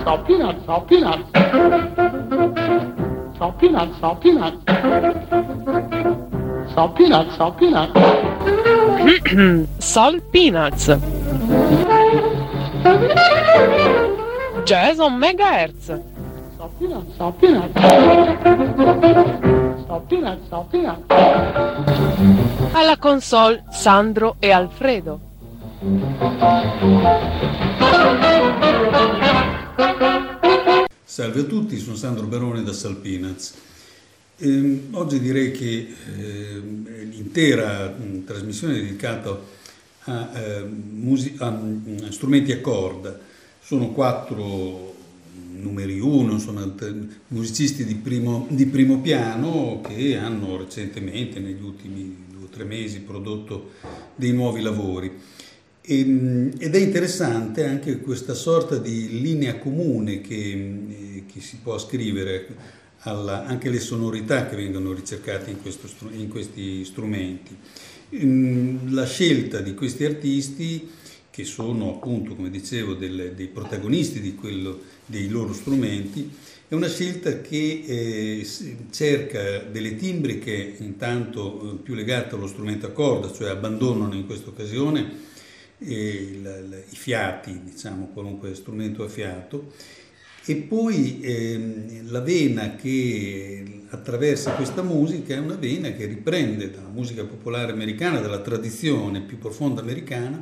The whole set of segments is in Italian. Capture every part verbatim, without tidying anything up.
salt peanuts, salt peanuts. Salt peanuts, salt peanuts. Salt peanuts, salt peanuts. Salt peanuts. Jazz on megahertz. Salt peanuts, salt peanuts. Salt peanuts, salt peanuts. Alla console Sandro e Alfredo. Salve a tutti, sono Sandro Barone da Salt Peanuts. Eh, oggi direi che eh, l'intera mh, trasmissione è dedicata a, eh, musi- a mh, strumenti a corda. Sono quattro numeri uno, insomma, t- musicisti di primo, di primo piano che hanno recentemente, negli ultimi due o tre mesi, prodotto dei nuovi lavori. E, ed è interessante anche questa sorta di linea comune che, che si può ascrivere alla, anche alle sonorità che vengono ricercate in, questo, in questi strumenti. La scelta di questi artisti, che sono appunto, come dicevo, del, dei protagonisti di quello, dei loro strumenti, è una scelta che eh, cerca delle timbriche intanto eh, più legate allo strumento a corda, cioè abbandonano in questa occasione eh, la, la, i fiati, diciamo, qualunque strumento a fiato, e poi eh, la vena che attraversa questa musica è una vena che riprende dalla musica popolare americana, dalla tradizione più profonda americana,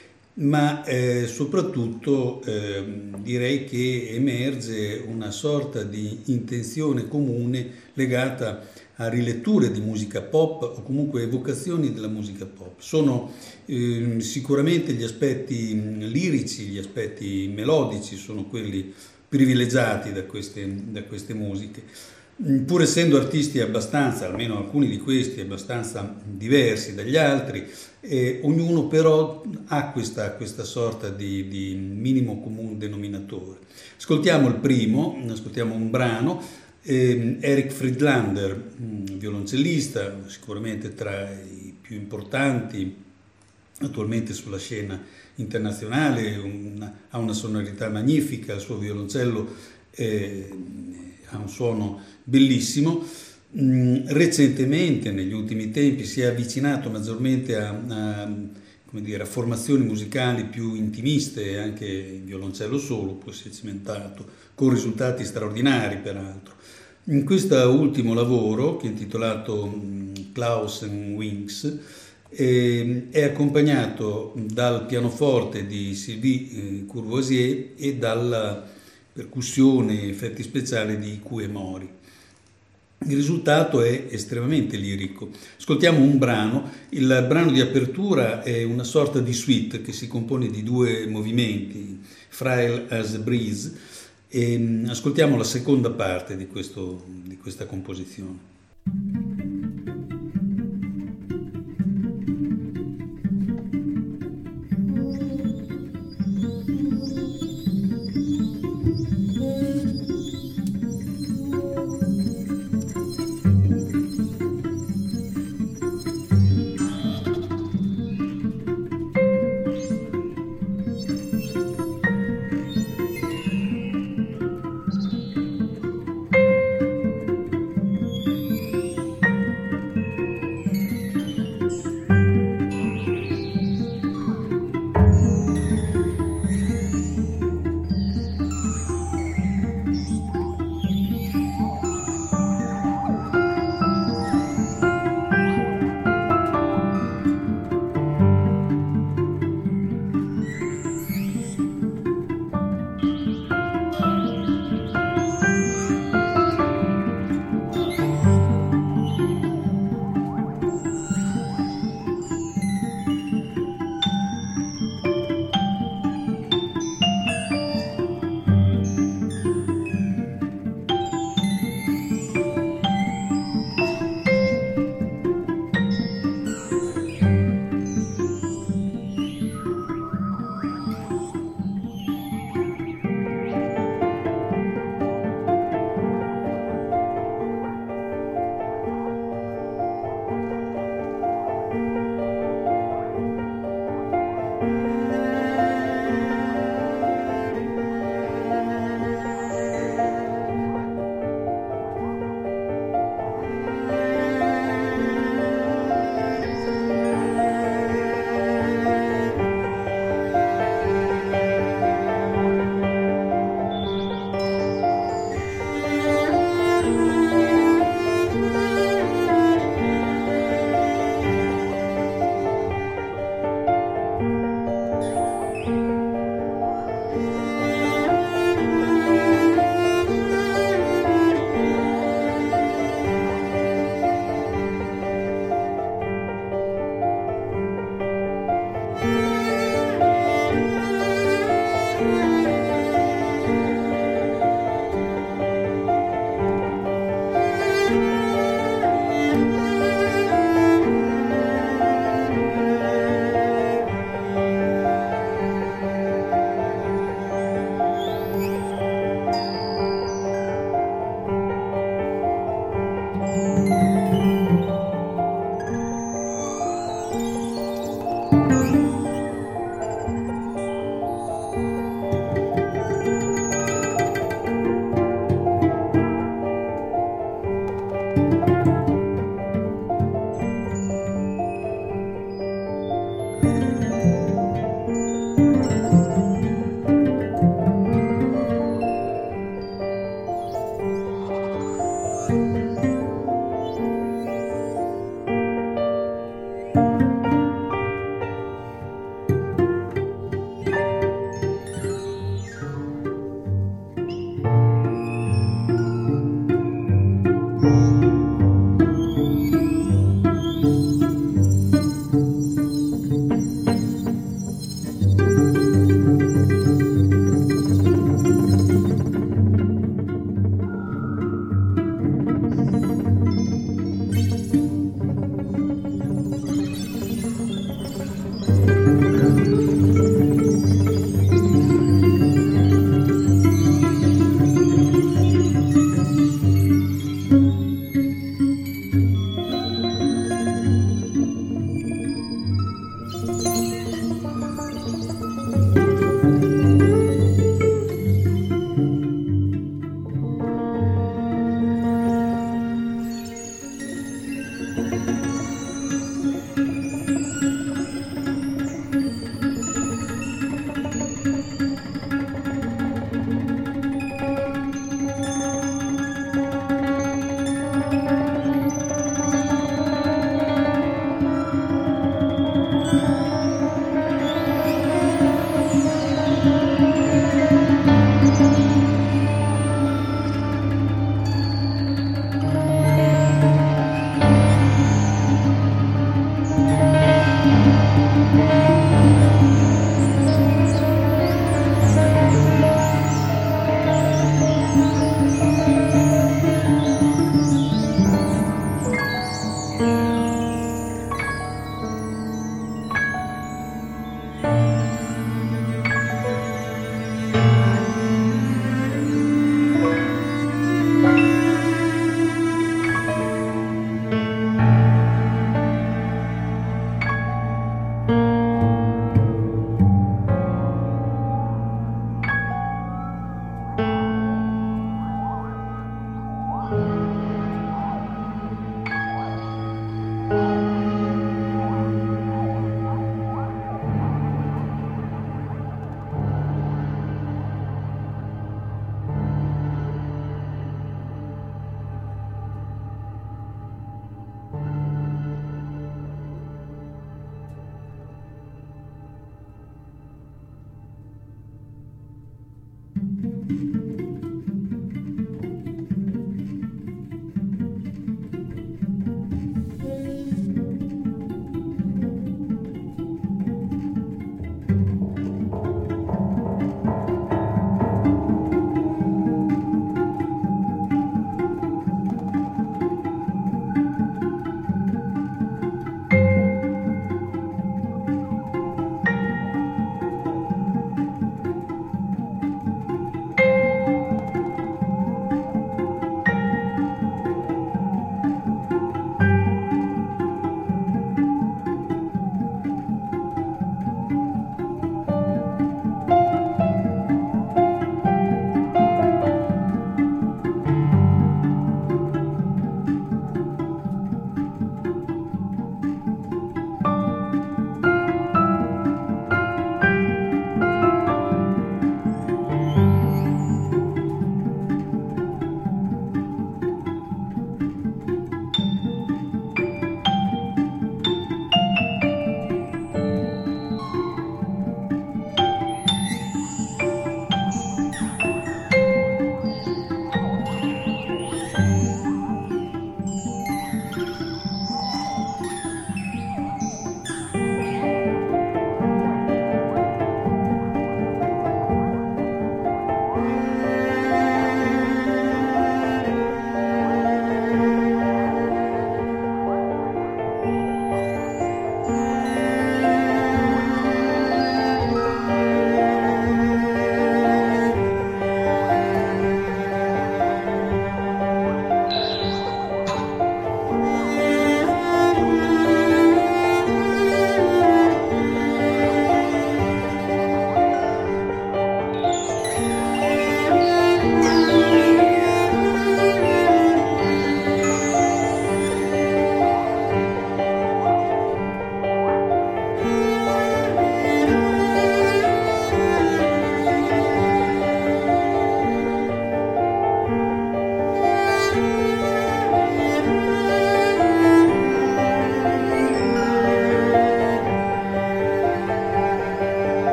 ma eh, soprattutto eh, direi che emerge una sorta di intenzione comune legata a riletture di musica pop o comunque evocazioni della musica pop. Sono eh, sicuramente gli aspetti lirici, gli aspetti melodici sono quelli privilegiati da queste, da queste musiche. Pur essendo artisti abbastanza, almeno alcuni di questi, abbastanza diversi dagli altri, eh, ognuno però ha questa, questa sorta di, di minimo comune denominatore. Ascoltiamo il primo, ascoltiamo un brano, eh, Eric Friedlander, violoncellista, sicuramente tra i più importanti attualmente sulla scena internazionale, una, ha una sonorità magnifica, il suo violoncello eh, ha un suono bellissimo. Mm, recentemente, negli ultimi tempi, si è avvicinato maggiormente a, a, come dire, a formazioni musicali più intimiste, e anche il violoncello solo, poi si è cimentato, con risultati straordinari peraltro. In questo ultimo lavoro, che è intitolato mm, Klaus and Wings, eh, è accompagnato dal pianoforte di Sylvie eh, Courvoisier e dalla percussione e effetti speciali di Ikue Mori. Il risultato è estremamente lirico. Ascoltiamo un brano. Il brano di apertura è una sorta di suite che si compone di due movimenti, Frail as a Breeze, e ascoltiamo la seconda parte di, questo, di questa composizione.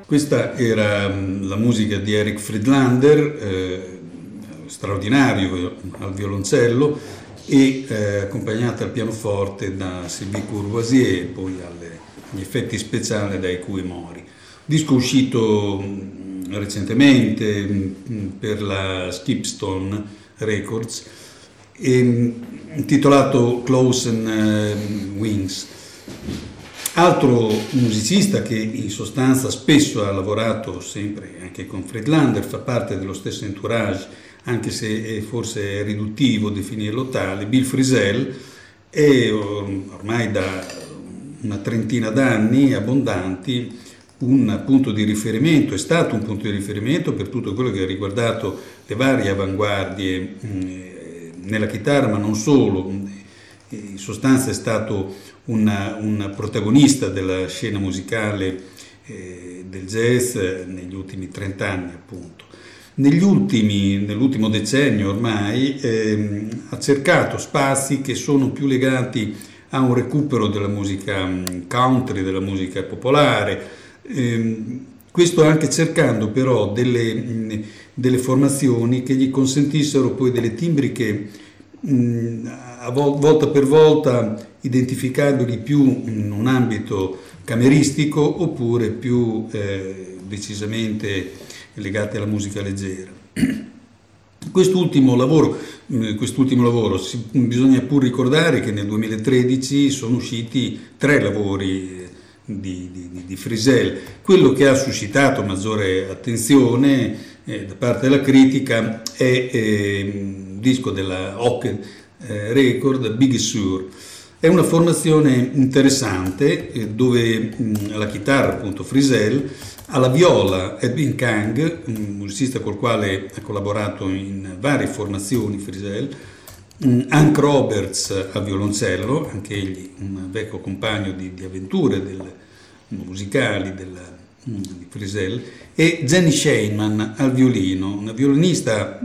Questa era la musica di Eric Friedlander, eh, straordinario al violoncello, e eh, accompagnata al pianoforte da Sylvie Courvoisier e poi alle, agli effetti speciali da Eikue Mori. Disco uscito mh, recentemente mh, per la Skipstone Records, e, mh, intitolato Close and uh, Wings. Altro musicista che in sostanza spesso ha lavorato sempre anche con Friedlander, fa parte dello stesso entourage, anche se è forse riduttivo definirlo tale, Bill Frisell, è ormai da una trentina d'anni abbondanti un punto di riferimento, è stato un punto di riferimento per tutto quello che ha riguardato le varie avanguardie mh, nella chitarra, ma non solo. In sostanza è stato una, un protagonista della scena musicale eh, del jazz negli ultimi trent'anni, appunto. Negli ultimi, nell'ultimo decennio ormai eh, ha cercato spazi che sono più legati a un recupero della musica country, della musica popolare, eh, questo anche cercando però delle, delle formazioni che gli consentissero poi delle timbriche mh, a vol- volta per volta identificabili più in un ambito cameristico oppure più eh, decisamente legate alla musica leggera. Quest'ultimo lavoro, quest'ultimo lavoro si, bisogna pur ricordare che nel duemilatredici sono usciti tre lavori di, di, di Frisell. Quello che ha suscitato maggiore attenzione eh, da parte della critica è eh, un disco della Hocken eh, Record, Big Sur. È una formazione interessante eh, dove mh, alla chitarra appunto Frisell, alla viola Edwin Kang, un musicista col quale ha collaborato in varie formazioni Frisell, Hank Roberts al violoncello, anche egli un vecchio compagno di, di avventure del, musicali del, di Frisell, e Jenny Sheinman al violino, una violinista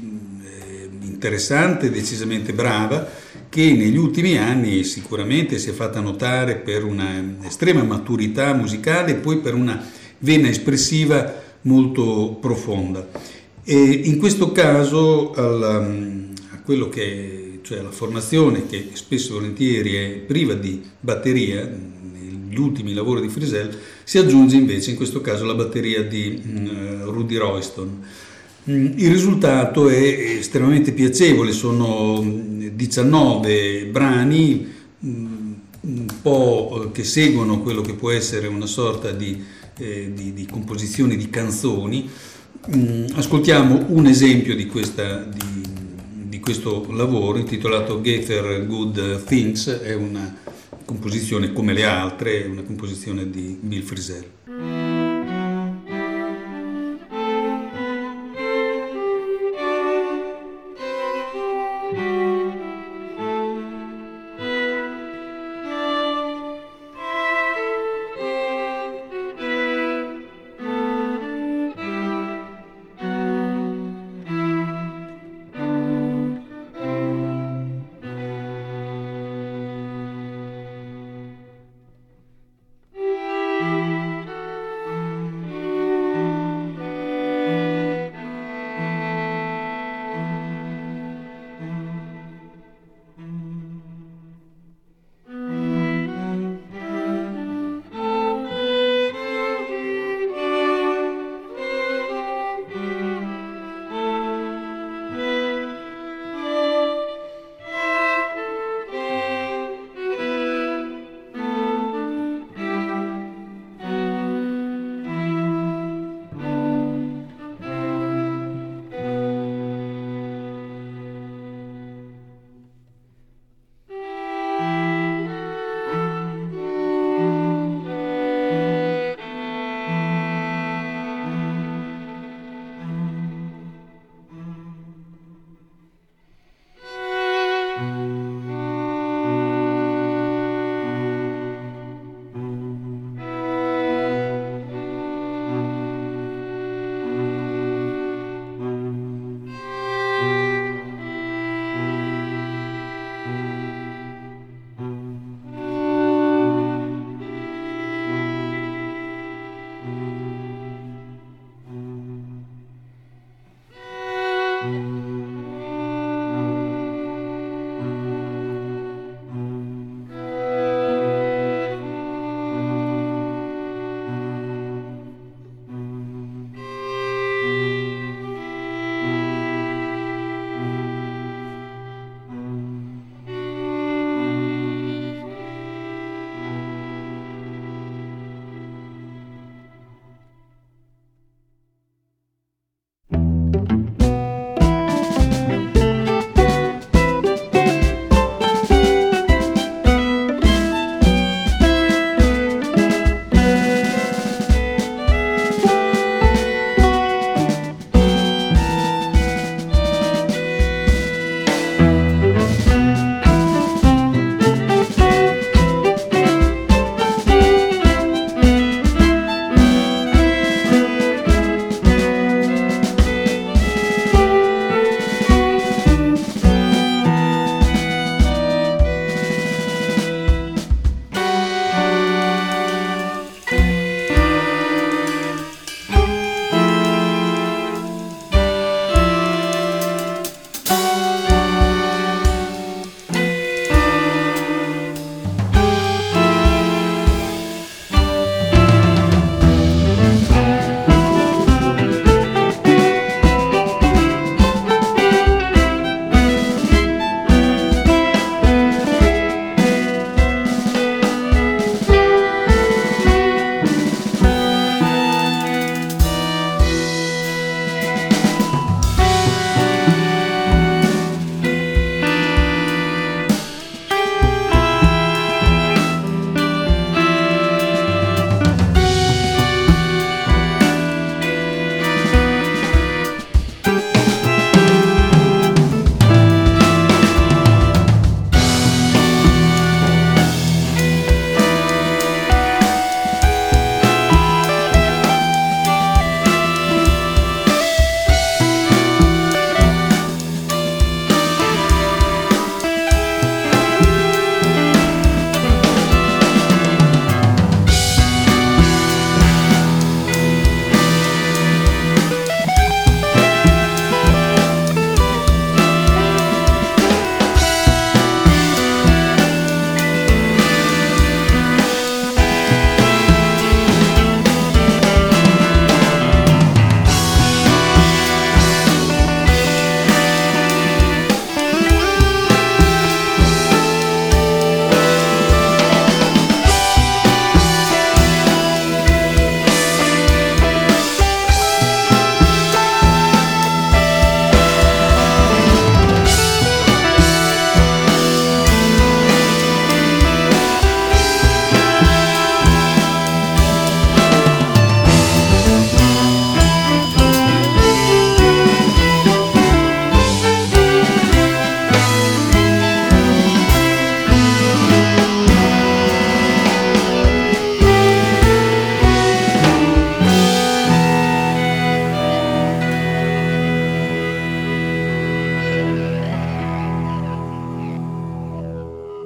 eh, interessante, decisamente brava, che negli ultimi anni sicuramente si è fatta notare per una estrema maturità musicale e poi per una vena espressiva molto profonda. E in questo caso alla, a quello che, cioè la formazione che spesso e volentieri è priva di batteria, negli ultimi lavori di Frisell, si aggiunge invece in questo caso la batteria di uh, Rudy Royston. Il risultato è estremamente piacevole, sono diciannove brani un po' che seguono quello che può essere una sorta di Eh, di, di composizioni di canzoni. Mm, ascoltiamo un esempio di, questa, di, di questo lavoro intitolato Gather Good Things, è una composizione come le altre, è una composizione di Bill Frisell.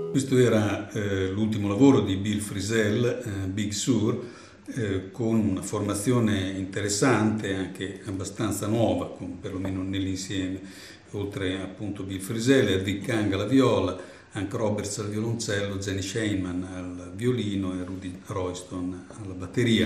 Questo era eh, l'ultimo lavoro di Bill Frisell, eh, Big Sur, eh, con una formazione interessante, anche abbastanza nuova, con, perlomeno nell'insieme, oltre appunto Bill Frisell, Edwin Kang alla viola, Hank Roberts al violoncello, Jenny Sheinman al violino e Rudy Royston alla batteria.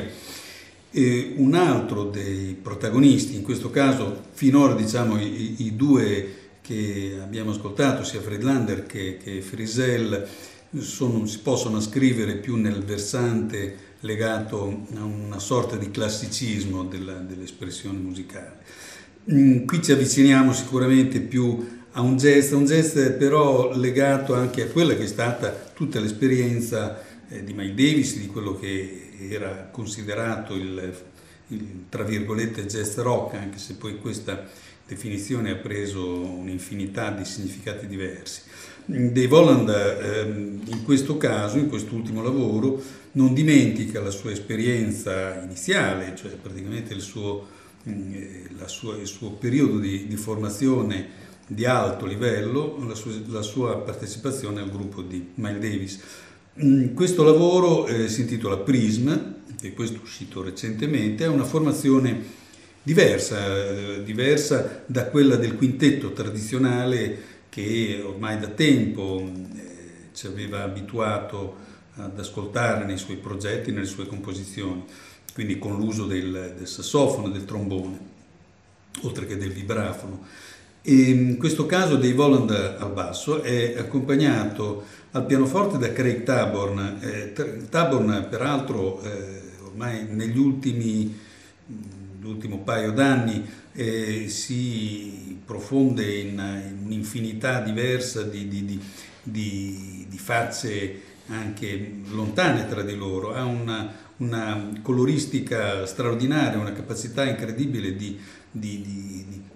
E un altro dei protagonisti, in questo caso finora diciamo i, i due che abbiamo ascoltato, sia Friedlander che, che Frisell, sono, si possono ascrivere più nel versante legato a una sorta di classicismo della, dell'espressione musicale. Qui ci avviciniamo sicuramente più a un jazz, un jazz però legato anche a quella che è stata tutta l'esperienza eh, di Miles Davis, di quello che era considerato il, il tra virgolette jazz rock, anche se poi questa definizione ha preso un'infinità di significati diversi. Dave Holland ehm, in questo caso, in quest'ultimo lavoro, non dimentica la sua esperienza iniziale, cioè praticamente il suo, eh, la sua, il suo periodo di, di formazione di alto livello, la sua, la sua partecipazione al gruppo di Miles Davis. Mm, questo lavoro eh, si intitola Prism, e questo è uscito recentemente, è una formazione diversa, diversa da quella del quintetto tradizionale che ormai da tempo eh, ci aveva abituato ad ascoltare nei suoi progetti, nelle sue composizioni, quindi con l'uso del, del sassofono, del trombone, oltre che del vibrafono. E in questo caso Dave Holland al basso è accompagnato al pianoforte da Craig Taborn. Eh, Taborn peraltro eh, ormai negli ultimi l'ultimo paio d'anni eh, si profonde in, in un'infinità diversa di, di, di, di, di facce anche lontane tra di loro, ha una, una coloristica straordinaria, una capacità incredibile di, di, di, di,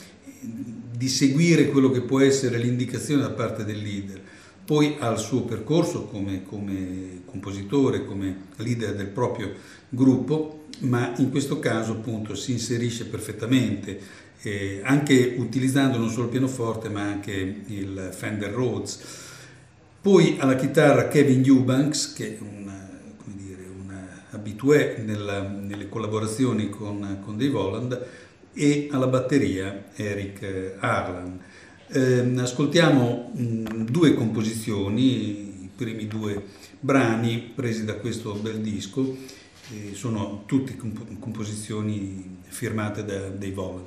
di seguire quello che può essere l'indicazione da parte del leader. Poi ha il suo percorso come, come compositore, come leader del proprio gruppo, ma in questo caso appunto si inserisce perfettamente, eh, anche utilizzando non solo il pianoforte ma anche il Fender Rhodes. Poi alla chitarra Kevin Eubanks, che è una, come dire, una habitué nella, nelle collaborazioni con, con Dave Holland, e alla batteria Eric Harlan. Eh, ascoltiamo mh, due composizioni, i primi due brani presi da questo bel disco, eh, sono tutte comp- composizioni firmate da Dave Holland.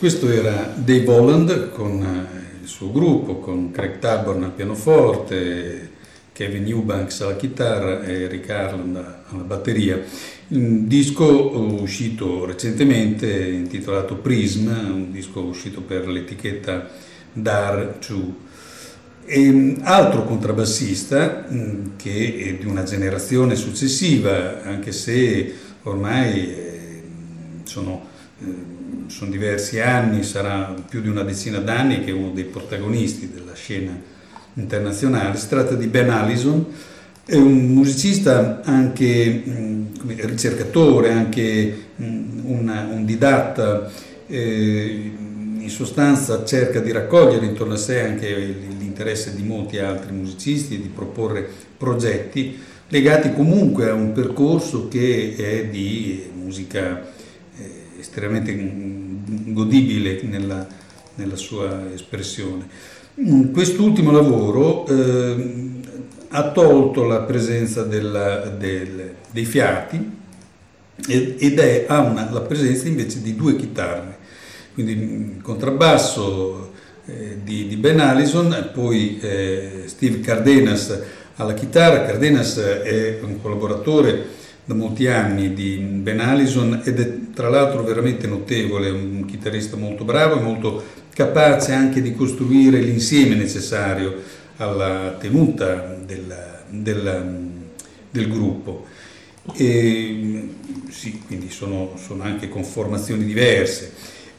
Questo era Dave Holland con il suo gruppo, con Craig Taborn al pianoforte, Kevin Eubanks alla chitarra e Rick Harland alla batteria. Un disco uscito recentemente intitolato Prism, un disco uscito per l'etichetta Dar due. E altro contrabbassista che è di una generazione successiva, anche se ormai sono, sono diversi anni, sarà più di una decina d'anni, che è uno dei protagonisti della scena internazionale. Si tratta di Ben Allison, è un musicista, anche come ricercatore, anche una, un didatta, eh, in sostanza cerca di raccogliere intorno a sé anche l'interesse di molti altri musicisti e di proporre progetti legati comunque a un percorso che è di musica eh, estremamente godibile nella, nella sua espressione. Quest'ultimo lavoro eh, ha tolto la presenza della, del, dei fiati ed è, ha una, la presenza invece di due chitarre, quindi il contrabbasso eh, di, di Ben Allison e poi eh, Steve Cardenas alla chitarra. Cardenas è un collaboratore da molti anni di Ben Allison ed è tra l'altro veramente notevole, un chitarrista molto bravo e molto capace anche di costruire l'insieme necessario alla tenuta del, del, del gruppo. E, sì, quindi sono, sono anche conformazioni diverse.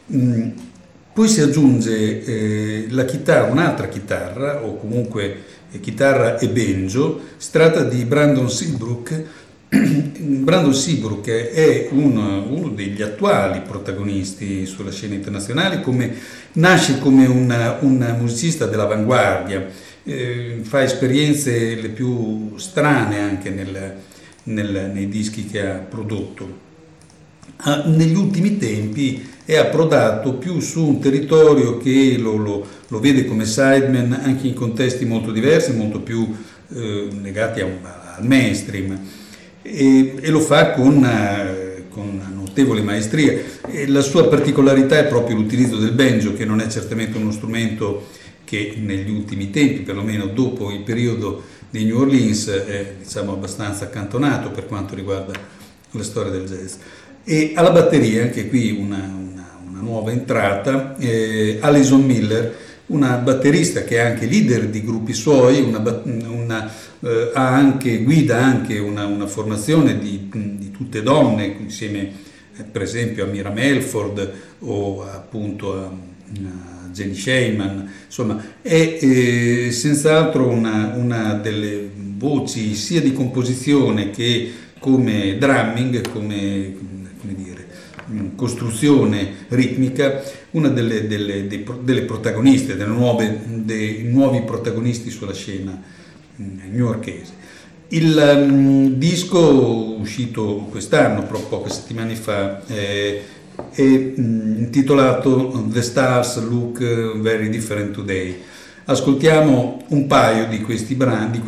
Poi si aggiunge eh, la chitarra, un'altra chitarra, o comunque eh, chitarra e banjo. Si tratta di Brandon Seabrook. Brandon Seabrook è uno, uno degli attuali protagonisti sulla scena internazionale, come, nasce come una, un musicista dell'avanguardia, eh, fa esperienze le più strane anche nel, nel, nei dischi che ha prodotto. Ah, negli ultimi tempi è approdato più su un territorio che lo, lo, lo vede come sideman anche in contesti molto diversi, molto più eh, legati a un, al mainstream. E, e lo fa con, uh, con notevole maestria. E la sua particolarità è proprio l'utilizzo del banjo, che non è certamente uno strumento che negli ultimi tempi, perlomeno dopo il periodo di New Orleans, è diciamo abbastanza accantonato per quanto riguarda la storia del jazz. E alla batteria, anche qui una, una, una nuova entrata, eh, Alison Miller, una batterista che è anche leader di gruppi suoi, una, una, eh, ha anche, guida anche una, una formazione di, di tutte donne, insieme eh, per esempio a Mira Melford o appunto a, a Jenny Sheyman. Insomma è eh, senz'altro una, una delle voci sia di composizione che come drumming, come, come dire, costruzigne ritmica, una delle, delle, delle protagoniste, delle nuove, dei nuovi protagonisti sulla scena newyorkese. Il um, disco uscito quest'anno, proprio poche settimane fa, eh, è um, intitolato The Stars Look Very Different Today. Ascoltiamo un paio di questi brani.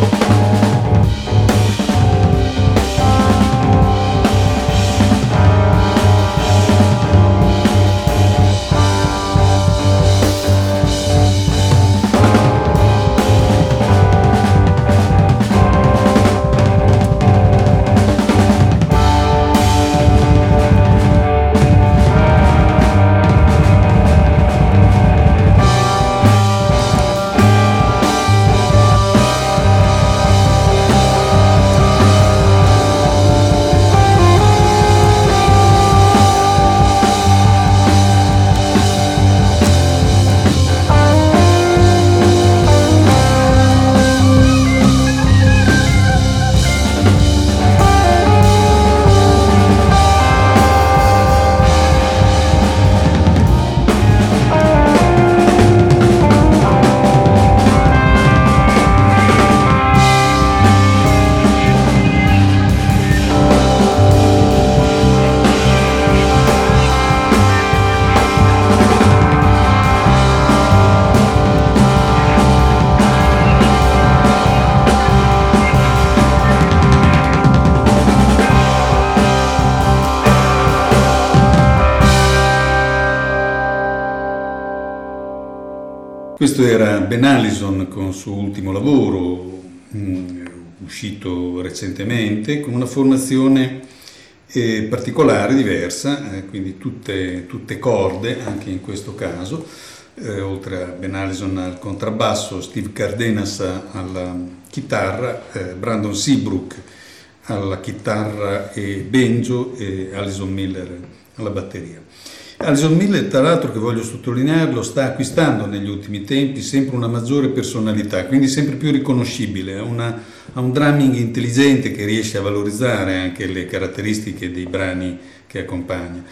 Questo era Ben Allison con il suo ultimo lavoro, mh, uscito recentemente, con una formazione eh, particolare, diversa, eh, quindi tutte, tutte corde anche in questo caso, eh, oltre a Ben Allison al contrabbasso, Steve Cardenas alla chitarra, eh, Brandon Seabrook alla chitarra e banjo e Alison Miller alla batteria. Alison Miller, tra l'altro, che voglio sottolinearlo, sta acquistando negli ultimi tempi sempre una maggiore personalità, quindi sempre più riconoscibile, ha, una, ha un drumming intelligente che riesce a valorizzare anche le caratteristiche dei brani che accompagna.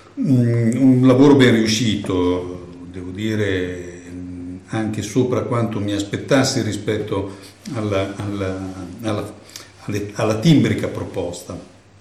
Un, un lavoro ben riuscito, devo dire, anche sopra quanto mi aspettassi rispetto alla, alla, alla, alla, alla timbrica proposta.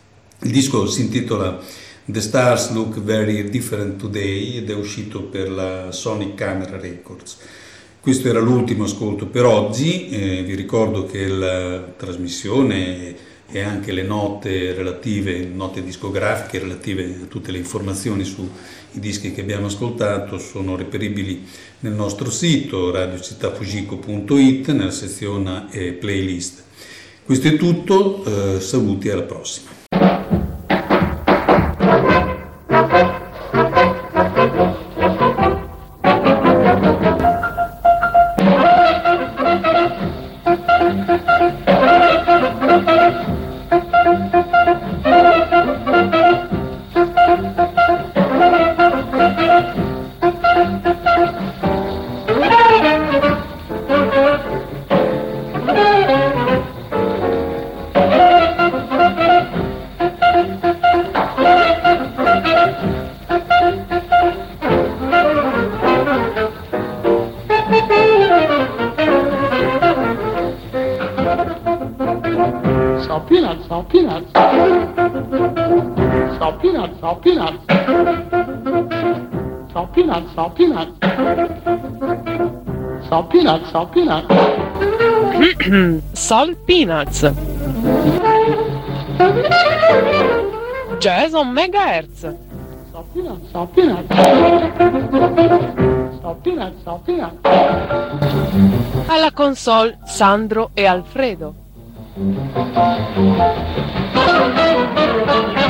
Il disco si intitola The Stars Look Very Different Today ed è uscito per la Sonic Camera Records. Questo era l'ultimo ascolto per oggi, eh, vi ricordo che la trasmissione e anche le note relative, note discografiche relative a tutte le informazioni sui dischi che abbiamo ascoltato sono reperibili nel nostro sito radio città fugico punto it nella sezione eh, playlist. Questo è tutto, eh, saluti e alla prossima. Salt peanuts, salt peanuts. Salt peanuts, salt peanuts. Salt peanuts, salt peanuts. Salt peanuts, salt peanuts. Salt Peanuts. Jazz on megahertz. Salt peanuts, salt peanuts. Salt peanuts, salt peanuts. Alla console Sandro e Alfredo.